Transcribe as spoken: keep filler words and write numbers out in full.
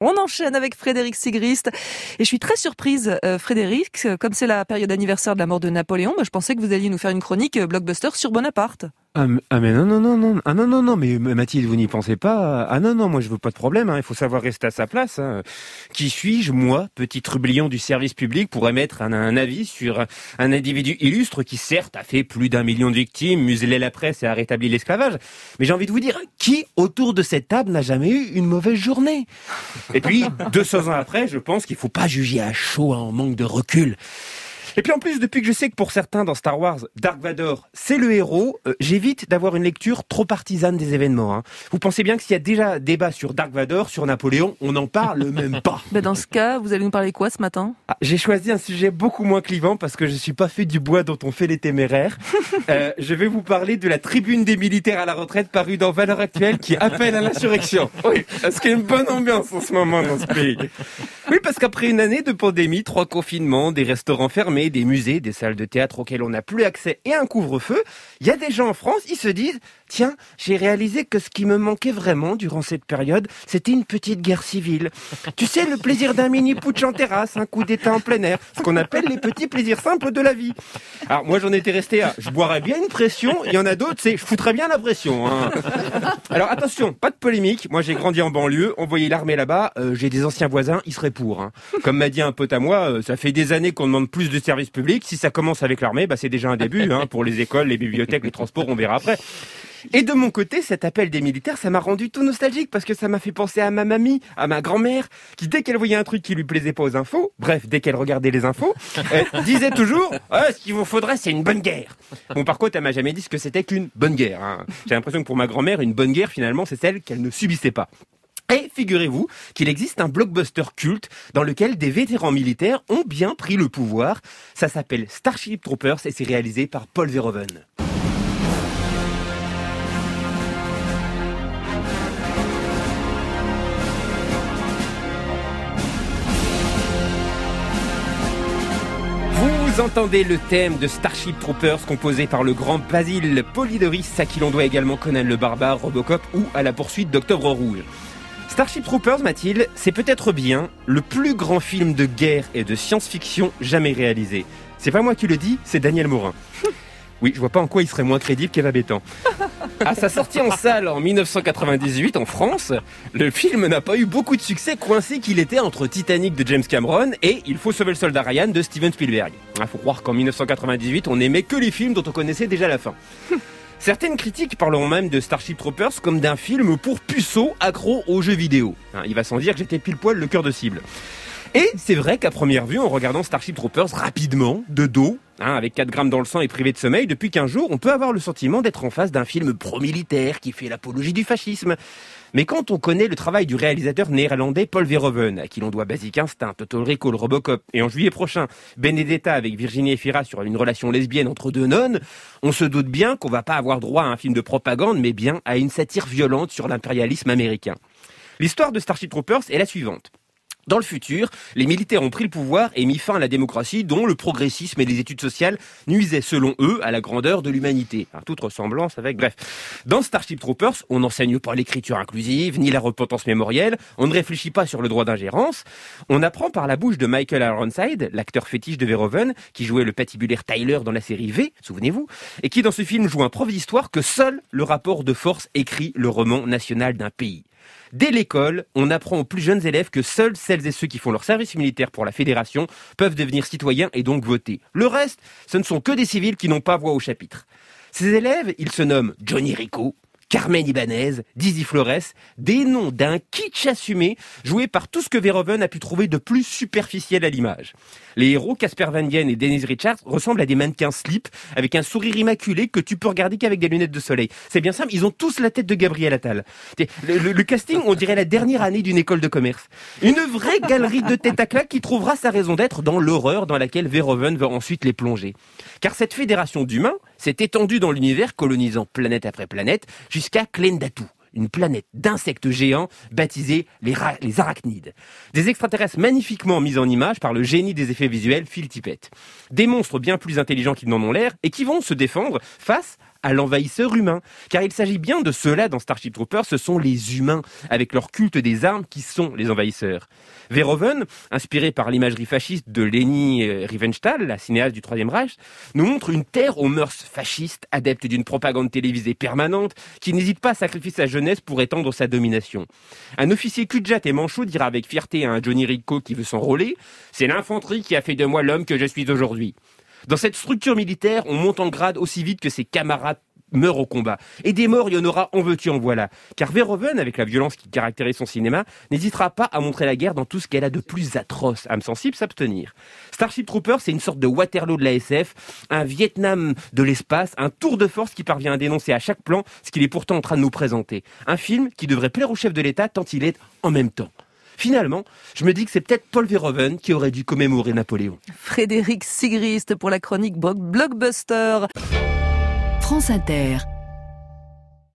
On enchaîne avec Frédéric Sigrist. Et je suis très surprise, euh, Frédéric, comme c'est la période anniversaire de la mort de Napoléon, bah, je pensais que vous alliez nous faire une chronique euh, blockbuster sur Bonaparte. Ah, mais, ah mais non non non non ah non non non mais Mathilde, vous n'y pensez pas. Ah non non, moi je veux pas de problème, hein. Il faut savoir rester à sa place, hein. Qui suis-je, moi, petit trublion du service public, pour émettre un, un avis sur un individu illustre qui certes a fait plus d'un million de victimes, muselé la presse et a rétabli l'esclavage, mais j'ai envie de vous dire, qui autour de cette table n'a jamais eu une mauvaise journée? Et puis deux cents ans après, je pense qu'il faut pas juger à chaud, hein, en manque de recul. Et puis en plus, depuis que je sais que pour certains dans Star Wars, Dark Vador, c'est le héros, euh, j'évite d'avoir une lecture trop partisane des événements, hein. Vous pensez bien que s'il y a déjà débat sur Dark Vador, sur Napoléon, on n'en parle même pas. Bah dans ce cas, vous allez nous parler quoi ce matin? Ah, j'ai choisi un sujet beaucoup moins clivant parce que je suis pas fait du bois dont on fait les téméraires. Euh, je vais vous parler de la tribune des militaires à la retraite parue dans Valeurs Actuelles qui appelle à l'insurrection. Oui, parce qu'il y a une bonne ambiance en ce moment dans ce pays. Oui, parce qu'après une année de pandémie, trois confinements, des restaurants fermés, des musées, des salles de théâtre auxquelles on n'a plus accès et un couvre-feu, il y a des gens en France, ils se disent « Tiens, j'ai réalisé que ce qui me manquait vraiment durant cette période, c'était une petite guerre civile. Tu sais, le plaisir d'un mini-putsch en terrasse, un coup d'état en plein air, ce qu'on appelle les petits plaisirs simples de la vie. » Alors moi, j'en étais resté à « Je boirais bien une pression », il y en a d'autres, c'est « Je foutrais bien la pression, hein. » Alors attention, pas de polémique, moi j'ai grandi en banlieue, on voyait l'armée là-bas, euh, j'ai des anciens voisins, ils seraient pour, hein. Comme m'a dit un pote à moi, euh, ça fait des années qu'on demande plus de services publics, si ça commence avec l'armée, bah c'est déjà un début, hein, pour les écoles, les bibliothèques, les transports, on verra après. Et de mon côté, cet appel des militaires, ça m'a rendu tout nostalgique parce que ça m'a fait penser à ma mamie, à ma grand-mère, qui dès qu'elle voyait un truc qui lui plaisait pas aux infos, bref, dès qu'elle regardait les infos, elle disait toujours ah, « Ce qu'il vous faudrait, c'est une bonne guerre ». Bon, par contre, elle m'a jamais dit ce que c'était qu'une bonne guerre, hein. J'ai l'impression que pour ma grand-mère, une bonne guerre, finalement, c'est celle qu'elle ne subissait pas. Et figurez-vous qu'il existe un blockbuster culte dans lequel des vétérans militaires ont bien pris le pouvoir. Ça s'appelle Starship Troopers et c'est réalisé par Paul Verhoeven. Vous entendez le thème de Starship Troopers composé par le grand Basil Polidoris, à qui l'on doit également Conan le Barbare, Robocop ou À la poursuite d'Octobre Rouge. Starship Troopers, Mathilde, c'est peut-être bien le plus grand film de guerre et de science-fiction jamais réalisé. C'est pas moi qui le dis, c'est Daniel Morin. Oui, je vois pas en quoi il serait moins crédible qu'Eva Bétan. À sa sortie en salle en dix-neuf cent quatre-vingt-dix-huit en France, le film n'a pas eu beaucoup de succès, coincé qu'il était entre Titanic de James Cameron et Il faut sauver le soldat Ryan de Steven Spielberg. Il faut croire qu'en dix-neuf cent quatre-vingt-dix-huit, on n'aimait que les films dont on connaissait déjà la fin. Certaines critiques parleront même de Starship Troopers comme d'un film pour puceaux accros aux jeux vidéo. Il va sans dire que j'étais pile poil le cœur de cible. Et c'est vrai qu'à première vue, en regardant Starship Troopers rapidement, de dos, hein, avec quatre grammes dans le sang et privé de sommeil, depuis quinze jours, on peut avoir le sentiment d'être en face d'un film pro-militaire qui fait l'apologie du fascisme. Mais quand on connaît le travail du réalisateur néerlandais Paul Verhoeven, à qui l'on doit Basic Instinct, Total Recall, Robocop, et en juillet prochain, Benedetta avec Virginie Efira sur une relation lesbienne entre deux nonnes, on se doute bien qu'on va pas avoir droit à un film de propagande, mais bien à une satire violente sur l'impérialisme américain. L'histoire de Starship Troopers est la suivante. Dans le futur, les militaires ont pris le pouvoir et mis fin à la démocratie dont le progressisme et les études sociales nuisaient selon eux à la grandeur de l'humanité. Alors, toute ressemblance avec... Bref, dans Starship Troopers, on n'enseigne pas l'écriture inclusive, ni la repentance mémorielle, on ne réfléchit pas sur le droit d'ingérence, on apprend par la bouche de Michael Ironside, l'acteur fétiche de Verhoeven, qui jouait le patibulaire Tyler dans la série V, souvenez-vous, et qui dans ce film joue un prof d'histoire, que seul le rapport de force écrit le roman national d'un pays. Dès l'école, on apprend aux plus jeunes élèves que seuls celles et ceux qui font leur service militaire pour la fédération peuvent devenir citoyens et donc voter. Le reste, ce ne sont que des civils qui n'ont pas voix au chapitre. Ces élèves, ils se nomment Johnny Rico, Carmen Ibanez, Dizzy Flores, des noms d'un kitsch assumé, joué par tout ce que Verhoeven a pu trouver de plus superficiel à l'image. Les héros, Casper Van Dien et Dennis Richards, ressemblent à des mannequins slip, avec un sourire immaculé que tu peux regarder qu'avec des lunettes de soleil. C'est bien simple, ils ont tous la tête de Gabriel Attal. Le, le, le casting, on dirait la dernière année d'une école de commerce. Une vraie galerie de tête à claque qui trouvera sa raison d'être dans l'horreur dans laquelle Verhoeven va ensuite les plonger. Car cette fédération d'humains s'est étendue dans l'univers, colonisant planète après planète, jusqu'à Klendatu, une planète d'insectes géants baptisée les, ra- les arachnides. Des extraterrestres magnifiquement mis en image par le génie des effets visuels Phil Tippett. Des monstres bien plus intelligents qu'ils n'en ont l'air et qui vont se défendre face à l'envahisseur humain. Car il s'agit bien de cela dans Starship Troopers, ce sont les humains, avec leur culte des armes, qui sont les envahisseurs. Verhoeven, inspiré par l'imagerie fasciste de Leni Riefenstahl, la cinéaste du Troisième Reich, nous montre une terre aux mœurs fascistes, adepte d'une propagande télévisée permanente, qui n'hésite pas à sacrifier sa jeunesse pour étendre sa domination. Un officier cul-de-jatte et manchot dira avec fierté à un Johnny Rico qui veut s'enrôler « C'est l'infanterie qui a fait de moi l'homme que je suis aujourd'hui ». Dans cette structure militaire, on monte en grade aussi vite que ses camarades meurt au combat. Et des morts, il y en aura en veux-tu en voilà. Car Verhoeven, avec la violence qui caractérise son cinéma, n'hésitera pas à montrer la guerre dans tout ce qu'elle a de plus atroce. Âme sensible, s'abstenir. Starship Troopers, c'est une sorte de Waterloo de la S F, un Vietnam de l'espace, un tour de force qui parvient à dénoncer à chaque plan ce qu'il est pourtant en train de nous présenter. Un film qui devrait plaire au chef de l'État tant il est en même temps. Finalement, je me dis que c'est peut-être Paul Verhoeven qui aurait dû commémorer Napoléon. Frédéric Sigrist pour la chronique Blockbuster. France Inter.